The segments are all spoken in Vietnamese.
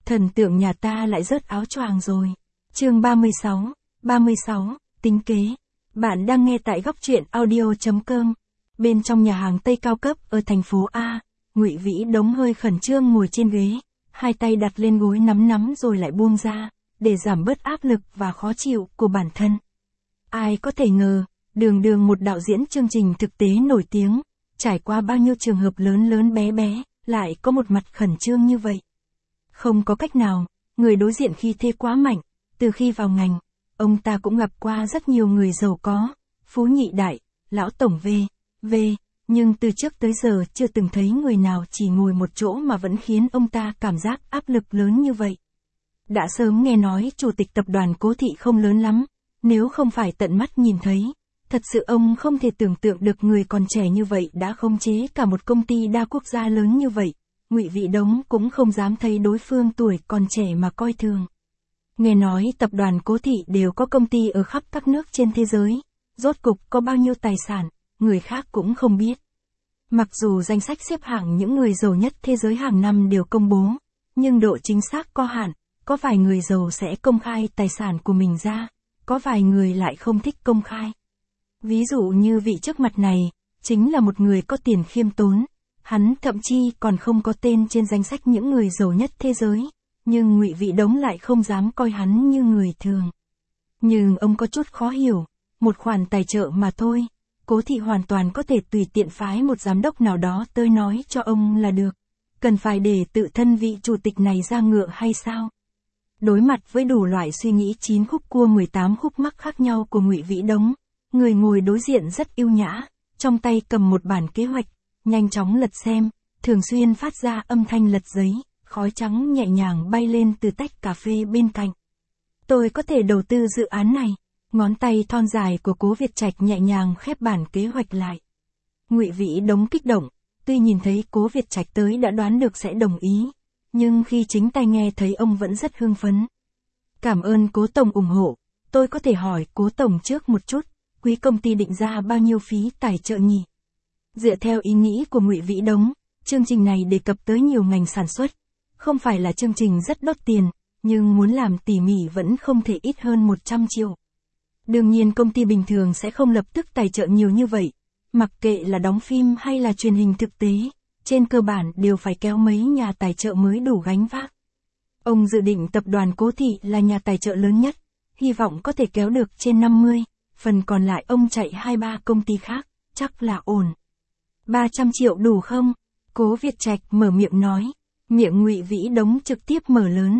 Thần tượng nhà ta lại rớt áo choàng rồi. Chương 36, tính kế. Bạn đang nghe tại góc truyện audio.com. Bên trong nhà hàng Tây cao cấp ở thành phố A, Ngụy Vĩ Đống hơi khẩn trương ngồi trên ghế, hai tay đặt lên gối nắm rồi lại buông ra, để giảm bớt áp lực và khó chịu của bản thân. Ai có thể ngờ, đường một đạo diễn chương trình thực tế nổi tiếng, trải qua bao nhiêu trường hợp lớn bé, lại có một mặt khẩn trương như vậy. Không có cách nào, người đối diện khí thế quá mạnh, từ khi vào ngành, ông ta cũng gặp qua rất nhiều người giàu có, phú nhị đại, lão tổng v, nhưng từ trước tới giờ chưa từng thấy người nào chỉ ngồi một chỗ mà vẫn khiến ông ta cảm giác áp lực lớn như vậy. Đã sớm nghe nói chủ tịch tập đoàn Cố Thị không lớn lắm, nếu không phải tận mắt nhìn thấy, thật sự ông không thể tưởng tượng được người còn trẻ như vậy đã khống chế cả một công ty đa quốc gia lớn như vậy. Ngụy Vĩ Đống cũng không dám thấy đối phương tuổi còn trẻ mà coi thường. Nghe nói tập đoàn Cố Thị đều có công ty ở khắp các nước trên thế giới, rốt cục có bao nhiêu tài sản, người khác cũng không biết. Mặc dù danh sách xếp hạng những người giàu nhất thế giới hàng năm đều công bố, nhưng độ chính xác có hạn, có vài người giàu sẽ công khai tài sản của mình ra, có vài người lại không thích công khai. Ví dụ như vị trước mặt này, chính là một người có tiền khiêm tốn, hắn thậm chí còn không có tên trên danh sách những người giàu nhất thế giới, nhưng Ngụy Vĩ Đống lại không dám coi hắn như người thường. Nhưng ông có chút khó hiểu, một khoản tài trợ mà thôi, Cố Thị hoàn toàn có thể tùy tiện phái một giám đốc nào đó tới nói cho ông là được, cần phải để tự thân vị chủ tịch này ra ngựa hay sao? Đối mặt với đủ loại suy nghĩ 9 khúc cua 18 khúc mắc khác nhau của Ngụy Vĩ Đống, người ngồi đối diện rất yêu nhã, trong tay cầm một bản kế hoạch, nhanh chóng lật xem, thường xuyên phát ra âm thanh lật giấy, khói trắng nhẹ nhàng bay lên từ tách cà phê bên cạnh. Tôi có thể đầu tư dự án này. Ngón tay thon dài của Cố Việt Trạch nhẹ nhàng khép bản kế hoạch lại. Ngụy Vĩ Đống kích động, tuy nhìn thấy Cố Việt Trạch tới đã đoán được sẽ đồng ý, nhưng khi chính tai nghe thấy ông vẫn rất hưng phấn. Cảm ơn Cố Tổng ủng hộ, tôi có thể hỏi Cố Tổng trước một chút, quý công ty định ra bao nhiêu phí tài trợ nhỉ? Dựa theo ý nghĩ của Ngụy Vĩ Đống, chương trình này đề cập tới nhiều ngành sản xuất, không phải là chương trình rất đốt tiền, nhưng muốn làm tỉ mỉ vẫn không thể ít hơn 100 triệu. Đương nhiên công ty bình thường sẽ không lập tức tài trợ nhiều như vậy, mặc kệ là đóng phim hay là truyền hình thực tế, trên cơ bản đều phải kéo mấy nhà tài trợ mới đủ gánh vác. Ông dự định tập đoàn Cố Thị là nhà tài trợ lớn nhất, hy vọng có thể kéo được trên 50, phần còn lại ông chạy 2-3 công ty khác, chắc là ổn. 300 triệu đủ không? Cố Việt Trạch mở miệng nói, miệng Ngụy Vĩ Đống trực tiếp mở lớn.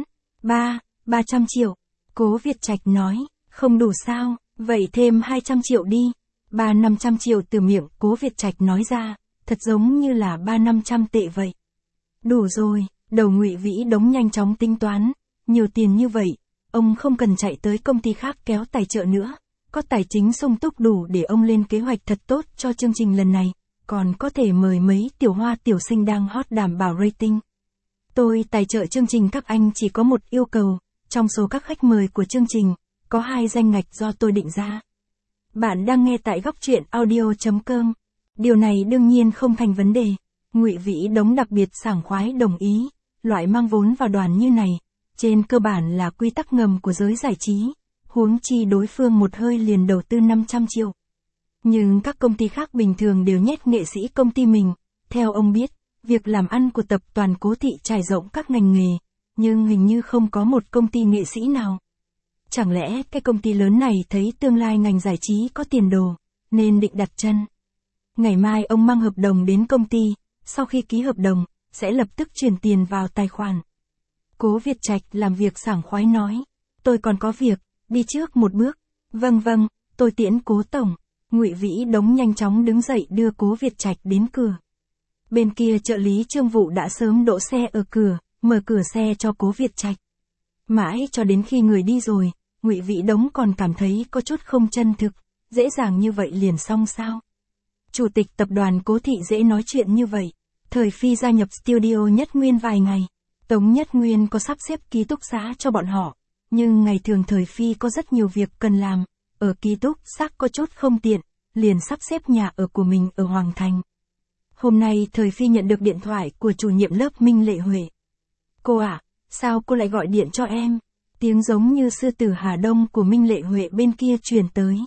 300 triệu. Cố Việt Trạch nói. Không đủ sao, vậy thêm 200 triệu đi. 300-500 triệu từ miệng Cố Việt Trạch nói ra, thật giống như là 300-500 tệ vậy. Đủ rồi, đầu Ngụy Vĩ Đống nhanh chóng tính toán, nhiều tiền như vậy, ông không cần chạy tới công ty khác kéo tài trợ nữa, có tài chính sung túc đủ để ông lên kế hoạch thật tốt cho chương trình lần này, còn có thể mời mấy tiểu hoa tiểu sinh đang hot đảm bảo rating. Tôi tài trợ chương trình các anh chỉ có một yêu cầu, trong số các khách mời của chương trình, có 2 danh ngạch do tôi định ra. Bạn đang nghe tại góc truyện audio.com. Điều này đương nhiên không thành vấn đề. Ngụy Vĩ Đống đặc biệt sảng khoái đồng ý. Loại mang vốn vào đoàn như này, trên cơ bản là quy tắc ngầm của giới giải trí. Huống chi đối phương một hơi liền đầu tư 500 triệu. Nhưng các công ty khác bình thường đều nhét nghệ sĩ công ty mình. Theo ông biết, việc làm ăn của tập đoàn Cố Thị trải rộng các ngành nghề, nhưng hình như không có một công ty nghệ sĩ nào. Chẳng lẽ cái công ty lớn này thấy tương lai ngành giải trí có tiền đồ, nên định đặt chân. Ngày mai ông mang hợp đồng đến công ty, sau khi ký hợp đồng, sẽ lập tức chuyển tiền vào tài khoản. Cố Việt Trạch làm việc sảng khoái nói, tôi còn có việc, đi trước một bước. Vâng, tôi tiễn Cố Tổng. Ngụy Vĩ Đống nhanh chóng đứng dậy đưa Cố Việt Trạch đến cửa. Bên kia trợ lý Trương Vụ đã sớm đỗ xe ở cửa, mở cửa xe cho Cố Việt Trạch. Mãi cho đến khi người đi rồi, Ngụy Vĩ Đống còn cảm thấy có chút không chân thực, dễ dàng như vậy liền xong sao? Chủ tịch tập đoàn Cố Thị dễ nói chuyện như vậy. Thời Phi gia nhập studio Nhất Nguyên vài ngày, Tống Nhất Nguyên có sắp xếp ký túc xá cho bọn họ, nhưng ngày thường Thời Phi có rất nhiều việc cần làm, ở ký túc xá có chút không tiện, liền sắp xếp nhà ở của mình ở Hoàng Thành. Hôm nay Thời Phi nhận được điện thoại của chủ nhiệm lớp Minh Lệ Huệ. Cô ạ, sao cô lại gọi điện cho em? Tiếng giống như sư tử Hà Đông của Minh Lệ Huệ bên kia truyền tới.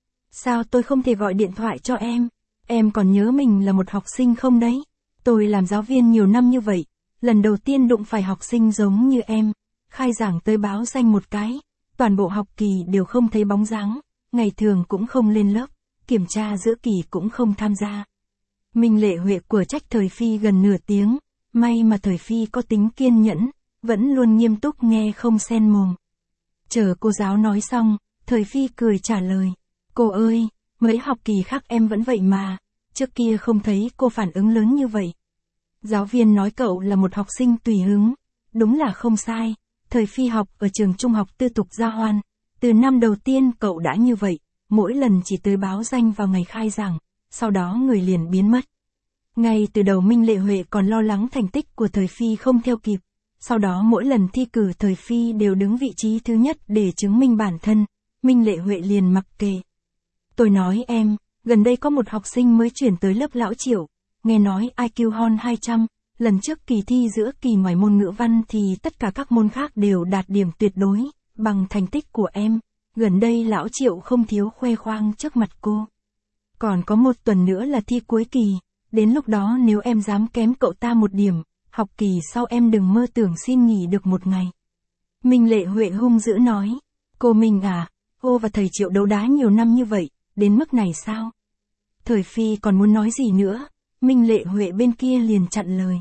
Sao tôi không thể gọi điện thoại cho em còn nhớ mình là một học sinh không đấy? Tôi làm giáo viên nhiều năm như vậy, lần đầu tiên đụng phải học sinh giống như em, khai giảng tới báo danh một cái, toàn bộ học kỳ đều không thấy bóng dáng, ngày thường cũng không lên lớp, kiểm tra giữa kỳ cũng không tham gia. Minh Lệ Huệ của trách Thời Phi gần nửa tiếng, may mà Thời Phi có tính kiên nhẫn, vẫn luôn nghiêm túc nghe không xen mồm. Chờ cô giáo nói xong, Thời Phi cười trả lời, cô ơi, mấy học kỳ khác em vẫn vậy mà, trước kia không thấy cô phản ứng lớn như vậy. Giáo viên nói cậu là một học sinh tùy hứng, đúng là không sai, Thời Phi học ở trường trung học tư thục Gia Hoan, từ năm đầu tiên cậu đã như vậy, mỗi lần chỉ tới báo danh vào ngày khai giảng, sau đó người liền biến mất. Ngay từ đầu Minh Lệ Huệ còn lo lắng thành tích của Thời Phi không theo kịp, sau đó mỗi lần thi cử Thời Phi đều đứng vị trí thứ nhất để chứng minh bản thân, Minh Lệ Huệ liền mặc kệ. Tôi nói em, gần đây có một học sinh mới chuyển tới lớp Lão Triệu, nghe nói IQ hon 200, lần trước kỳ thi giữa kỳ ngoài môn ngữ văn thì tất cả các môn khác đều đạt điểm tuyệt đối, bằng thành tích của em, gần đây Lão Triệu không thiếu khoe khoang trước mặt cô. Còn có một tuần nữa là thi cuối kỳ, đến lúc đó nếu em dám kém cậu ta một điểm, học kỳ sau em đừng mơ tưởng xin nghỉ được một ngày. Minh Lệ Huệ hung dữ nói, cô Minh à, cô và thầy Triệu đấu đá nhiều năm như vậy, đến mức này sao? Thời Phi còn muốn nói gì nữa, Minh Lệ Huệ bên kia liền chặn lời.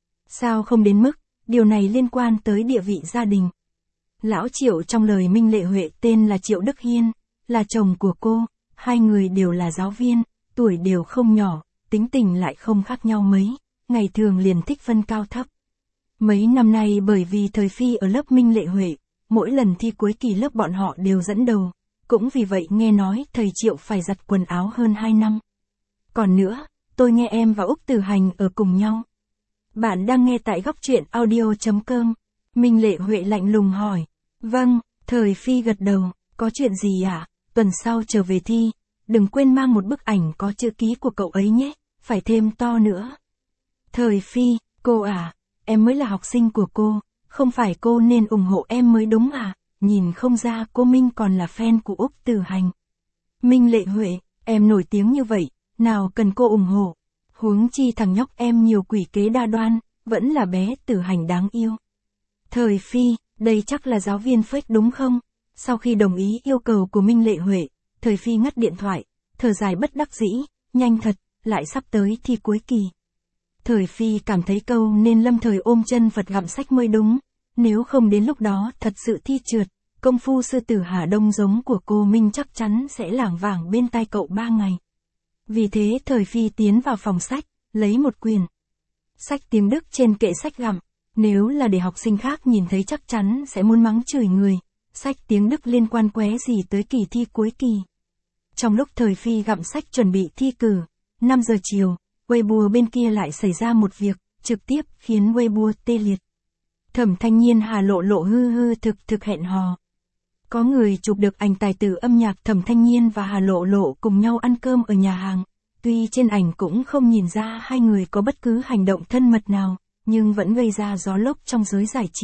Sao không đến mức, điều này liên quan tới địa vị gia đình. Lão Triệu trong lời Minh Lệ Huệ tên là Triệu Đức Hiên, là chồng của cô, hai người đều là giáo viên, tuổi đều không nhỏ, tính tình lại không khác nhau mấy, ngày thường liền thích phân cao thấp. Mấy năm nay bởi vì Thời Phi ở lớp Minh Lệ Huệ, mỗi lần thi cuối kỳ lớp bọn họ đều dẫn đầu, cũng vì vậy nghe nói thầy Triệu phải giặt quần áo hơn 2 năm. Còn nữa, tôi nghe em và Úc Tử Hành ở cùng nhau. Bạn đang nghe tại góc truyện audio.com. Minh Lệ Huệ lạnh lùng hỏi. Vâng, Thời Phi gật đầu, có chuyện gì ạ? Tuần sau trở về thi, đừng quên mang một bức ảnh có chữ ký của cậu ấy nhé, phải thêm to nữa. Thời Phi, cô à, em mới là học sinh của cô, không phải cô nên ủng hộ em mới đúng à, nhìn không ra cô Minh còn là fan của Úc Tử Hành. Minh Lệ Huệ, em nổi tiếng như vậy, nào cần cô ủng hộ. Huống chi thằng nhóc em nhiều quỷ kế đa đoan, vẫn là bé Tử Hành đáng yêu. Thời Phi, đây chắc là giáo viên fake đúng không? Sau khi đồng ý yêu cầu của Minh Lệ Huệ, Thời Phi ngắt điện thoại, thở dài bất đắc dĩ, nhanh thật, lại sắp tới thi cuối kỳ. Thời Phi cảm thấy câu nên lâm thời ôm chân Phật gặm sách mới đúng, nếu không đến lúc đó thật sự thi trượt, công phu sư tử Hà Đông giống của cô Minh chắc chắn sẽ lảng vảng bên tai cậu 3 ngày. Vì thế Thời Phi tiến vào phòng sách, lấy một quyển sách tiếng Đức trên kệ sách gặm, nếu là để học sinh khác nhìn thấy chắc chắn sẽ muốn mắng chửi người, sách tiếng Đức liên quan qué gì tới kỳ thi cuối kỳ. Trong lúc Thời Phi gặm sách chuẩn bị thi cử, 5 giờ chiều, Weibo bên kia lại xảy ra một việc, trực tiếp khiến Weibo tê liệt. Thẩm Thanh Nhiên Hà Lộ Lộ hư thực hẹn hò. Có người chụp được ảnh tài tử âm nhạc Thẩm Thanh Nhiên và Hà Lộ Lộ cùng nhau ăn cơm ở nhà hàng. Tuy trên ảnh cũng không nhìn ra hai người có bất cứ hành động thân mật nào, nhưng vẫn gây ra gió lốc trong giới giải trí.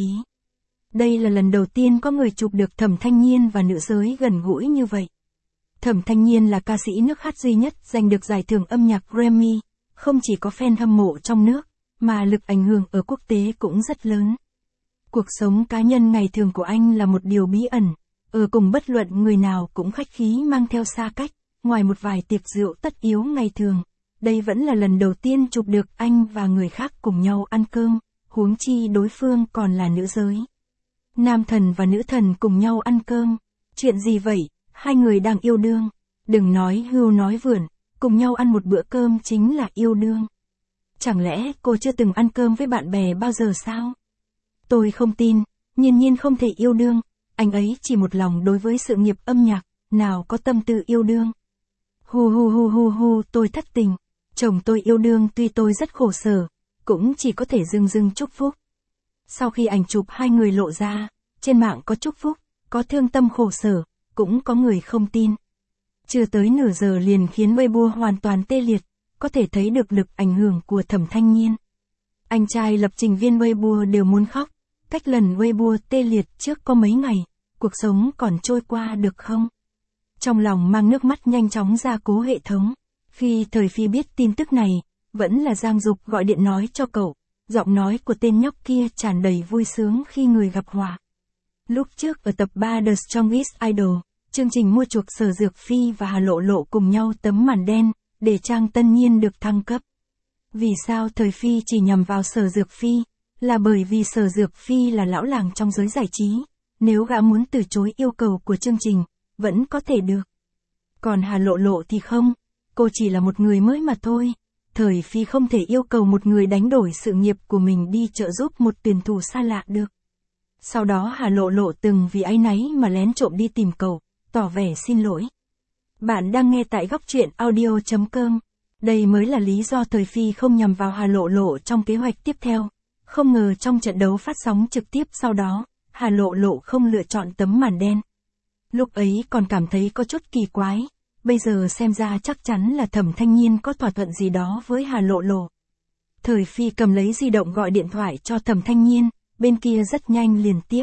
Đây là lần đầu tiên có người chụp được Thẩm Thanh Nhiên và nữ giới gần gũi như vậy. Thẩm Thanh Nhiên là ca sĩ nước hát duy nhất giành được giải thưởng âm nhạc Grammy, không chỉ có fan hâm mộ trong nước, mà lực ảnh hưởng ở quốc tế cũng rất lớn. Cuộc sống cá nhân ngày thường của anh là một điều bí ẩn, ở cùng bất luận người nào cũng khách khí mang theo xa cách, ngoài một vài tiệc rượu tất yếu ngày thường. Đây vẫn là lần đầu tiên chụp được anh và người khác cùng nhau ăn cơm, huống chi đối phương còn là nữ giới. Nam thần và nữ thần cùng nhau ăn cơm, chuyện gì vậy, hai người đang yêu đương, đừng nói hưu nói vượn, cùng nhau ăn một bữa cơm chính là yêu đương. Chẳng lẽ cô chưa từng ăn cơm với bạn bè bao giờ sao? Tôi không tin, Nhiên không thể yêu đương, anh ấy chỉ một lòng đối với sự nghiệp âm nhạc, nào có tâm tư yêu đương. Hu, tôi thất tình, chồng tôi yêu đương tuy tôi rất khổ sở, cũng chỉ có thể dưng chúc phúc. Sau khi ảnh chụp hai người lộ ra, trên mạng có chúc phúc, có thương tâm khổ sở, cũng có người không tin. Chưa tới nửa giờ liền khiến Weibo hoàn toàn tê liệt, có thể thấy được lực ảnh hưởng của Thẩm Thanh Nhiên. Anh trai lập trình viên Weibo đều muốn khóc, cách lần Weibo tê liệt trước có mấy ngày, cuộc sống còn trôi qua được không? Trong lòng mang nước mắt nhanh chóng ra cố hệ thống. Khi Thời Phi biết tin tức này, vẫn là Giang Dục gọi điện nói cho cậu. Giọng nói của tên nhóc kia tràn đầy vui sướng khi người gặp họa. Lúc trước ở tập 3 The Strongest Idol, chương trình mua chuộc Sở Dược Phi và Hà Lộ Lộ cùng nhau tấm màn đen, để Trang Tân Nhiên được thăng cấp. Vì sao Thời Phi chỉ nhằm vào Sở Dược Phi? Là bởi vì Sở Dược Phi là lão làng trong giới giải trí. Nếu gã muốn từ chối yêu cầu của chương trình, vẫn có thể được. Còn Hà Lộ Lộ thì không, cô chỉ là một người mới mà thôi. Thời Phi không thể yêu cầu một người đánh đổi sự nghiệp của mình đi trợ giúp một tuyển thủ xa lạ được. Sau đó Hà Lộ Lộ từng vì áy náy mà lén trộm đi tìm cậu, tỏ vẻ xin lỗi. Bạn đang nghe tại góc truyện audio.com. Đây mới là lý do Thời Phi không nhằm vào Hà Lộ Lộ trong kế hoạch tiếp theo. Không ngờ trong trận đấu phát sóng trực tiếp sau đó, Hà Lộ Lộ không lựa chọn tấm màn đen. Lúc ấy còn cảm thấy có chút kỳ quái, bây giờ xem ra chắc chắn là Thẩm Thanh Nhiên có thỏa thuận gì đó với Hà Lộ Lộ. Thời Phi cầm lấy di động gọi điện thoại cho Thẩm Thanh Nhiên, bên kia rất nhanh liền tiếp.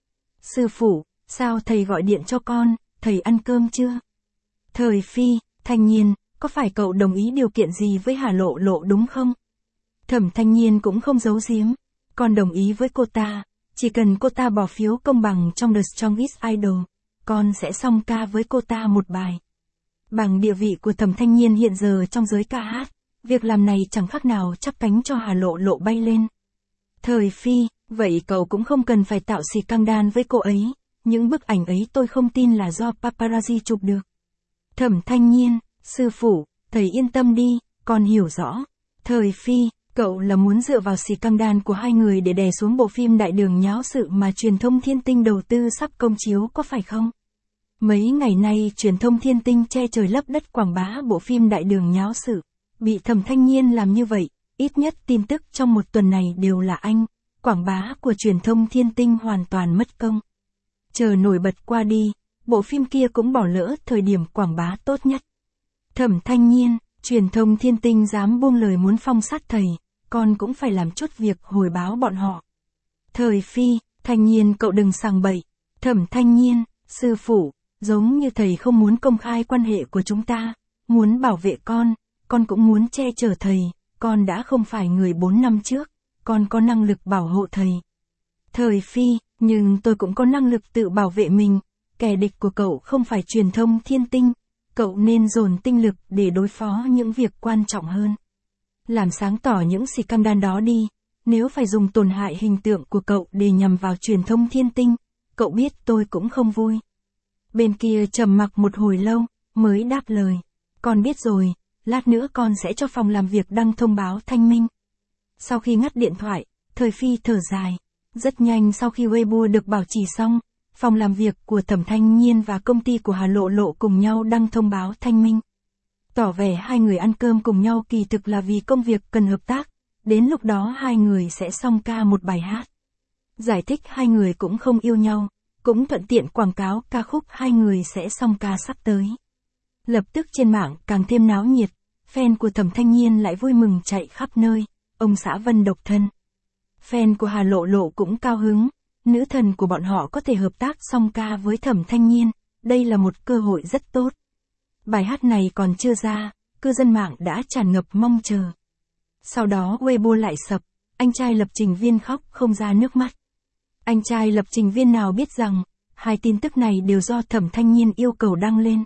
Sư phụ, sao thầy gọi điện cho con, thầy ăn cơm chưa? Thời Phi, Thanh Nhiên, có phải cậu đồng ý điều kiện gì với Hà Lộ Lộ đúng không? Thẩm Thanh Nhiên cũng không giấu giếm, con đồng ý với cô ta, chỉ cần cô ta bỏ phiếu công bằng trong The Strongest Idol, con sẽ song ca với cô ta một bài. Bằng địa vị của Thẩm Thanh Nhiên hiện giờ trong giới ca hát, việc làm này chẳng khác nào chắp cánh cho Hà Lộ Lộ bay lên. Thời Phi, vậy cậu cũng không cần phải tạo scandal với cô ấy, những bức ảnh ấy tôi không tin là do paparazzi chụp được. Thẩm Thanh Nhiên, sư phụ, thầy yên tâm đi, con hiểu rõ. Thời Phi, cậu là muốn dựa vào scandal của hai người để đè xuống bộ phim Đại Đường Nháo Sự mà truyền thông Thiên Tinh đầu tư sắp công chiếu có phải không? Mấy ngày nay truyền thông Thiên Tinh che trời lấp đất quảng bá bộ phim Đại Đường Nháo Sự. Bị Thẩm Thanh Nhiên làm như vậy, ít nhất tin tức trong một tuần này đều là anh. Quảng bá của truyền thông Thiên Tinh hoàn toàn mất công. Chờ nổi bật qua đi, bộ phim kia cũng bỏ lỡ thời điểm quảng bá tốt nhất. Thẩm Thanh Nhiên, truyền thông Thiên Tinh dám buông lời muốn phong sát thầy, con cũng phải làm chút việc hồi báo bọn họ. Thời Phi, Thanh Nhiên cậu đừng sằng bậy. Thẩm Thanh Nhiên, sư phụ, giống như thầy không muốn công khai quan hệ của chúng ta, muốn bảo vệ con cũng muốn che chở thầy, con đã không phải người 4 năm trước, con có năng lực bảo hộ thầy. Thời Phi, nhưng tôi cũng có năng lực tự bảo vệ mình, kẻ địch của cậu không phải truyền thông Thiên Tinh, cậu nên dồn tinh lực để đối phó những việc quan trọng hơn. Làm sáng tỏ những scandal đó đi, nếu phải dùng tổn hại hình tượng của cậu để nhằm vào truyền thông Thiên Tinh, cậu biết tôi cũng không vui. Bên kia trầm mặc một hồi lâu, mới đáp lời. Con biết rồi, lát nữa con sẽ cho phòng làm việc đăng thông báo thanh minh. Sau khi ngắt điện thoại, Thời Phi thở dài. Rất nhanh sau khi Weibo được bảo trì xong, phòng làm việc của Thẩm Thanh Nhiên và công ty của Hà Lộ Lộ cùng nhau đăng thông báo thanh minh. Tỏ vẻ hai người ăn cơm cùng nhau kỳ thực là vì công việc cần hợp tác, đến lúc đó hai người sẽ song ca một bài hát. Giải thích hai người cũng không yêu nhau, cũng thuận tiện quảng cáo ca khúc hai người sẽ song ca sắp tới. Lập tức trên mạng càng thêm náo nhiệt, fan của Thẩm Thanh Nhiên lại vui mừng chạy khắp nơi, ông xã Vân độc thân. Fan của Hà Lộ Lộ cũng cao hứng, nữ thần của bọn họ có thể hợp tác song ca với Thẩm Thanh Nhiên, đây là một cơ hội rất tốt. Bài hát này còn chưa ra, cư dân mạng đã tràn ngập mong chờ. Sau đó Weibo lại sập, anh trai lập trình viên khóc không ra nước mắt. Anh trai lập trình viên nào biết rằng, hai tin tức này đều do Thẩm Thanh Nhiên yêu cầu đăng lên.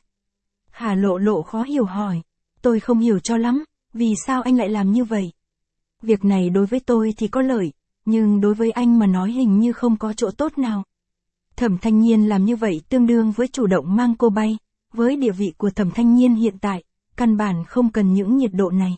Hà Lộ Lộ khó hiểu hỏi, tôi không hiểu cho lắm, vì sao anh lại làm như vậy? Việc này đối với tôi thì có lợi, nhưng đối với anh mà nói hình như không có chỗ tốt nào. Thẩm Thanh Nhiên làm như vậy tương đương với chủ động mang cô bay, với địa vị của Thẩm Thanh Nhiên hiện tại, căn bản không cần những nhiệt độ này.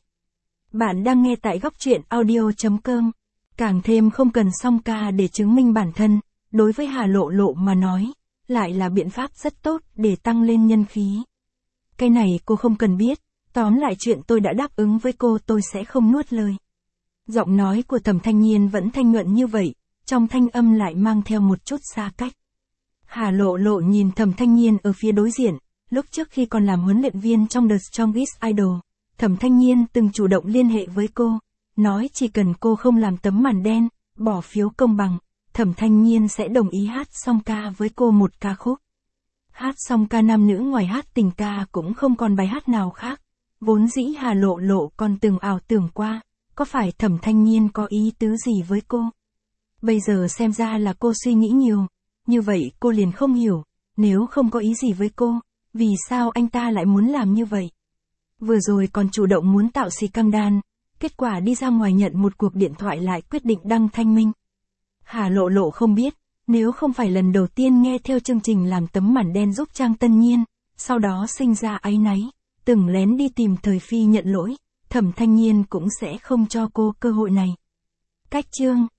Bạn đang nghe tại góc truyện audio.com, càng thêm không cần song ca để chứng minh bản thân, đối với Hà Lộ Lộ mà nói, lại là biện pháp rất tốt để tăng lên nhân khí. Cái này cô không cần biết, tóm lại chuyện tôi đã đáp ứng với cô tôi sẽ không nuốt lời. Giọng nói của Thẩm Thanh Nhiên vẫn thanh nhuận như vậy, trong thanh âm lại mang theo một chút xa cách. Hà Lộ Lộ nhìn Thẩm Thanh Nhiên ở phía đối diện, lúc trước khi còn làm huấn luyện viên trong The Strongest Idol, Thẩm Thanh Nhiên từng chủ động liên hệ với cô, nói chỉ cần cô không làm tấm màn đen, bỏ phiếu công bằng, Thẩm Thanh Nhiên sẽ đồng ý hát song ca với cô một ca khúc. Hát song ca nam nữ ngoài hát tình ca cũng không còn bài hát nào khác. Vốn dĩ Hà Lộ Lộ còn từng ảo tưởng qua, có phải Thẩm Thanh Nhiên có ý tứ gì với cô? Bây giờ xem ra là cô suy nghĩ nhiều, như vậy cô liền không hiểu, nếu không có ý gì với cô, vì sao anh ta lại muốn làm như vậy? Vừa rồi còn chủ động muốn tạo scandal, kết quả đi ra ngoài nhận một cuộc điện thoại lại quyết định đăng thanh minh. Hà Lộ Lộ không biết, nếu không phải lần đầu tiên nghe theo chương trình làm tấm màn đen giúp Trang Tân Nhiên, sau đó sinh ra áy náy, từng lén đi tìm Thời Phi nhận lỗi, Thẩm Thanh Nhiên cũng sẽ không cho cô cơ hội này. Cách chương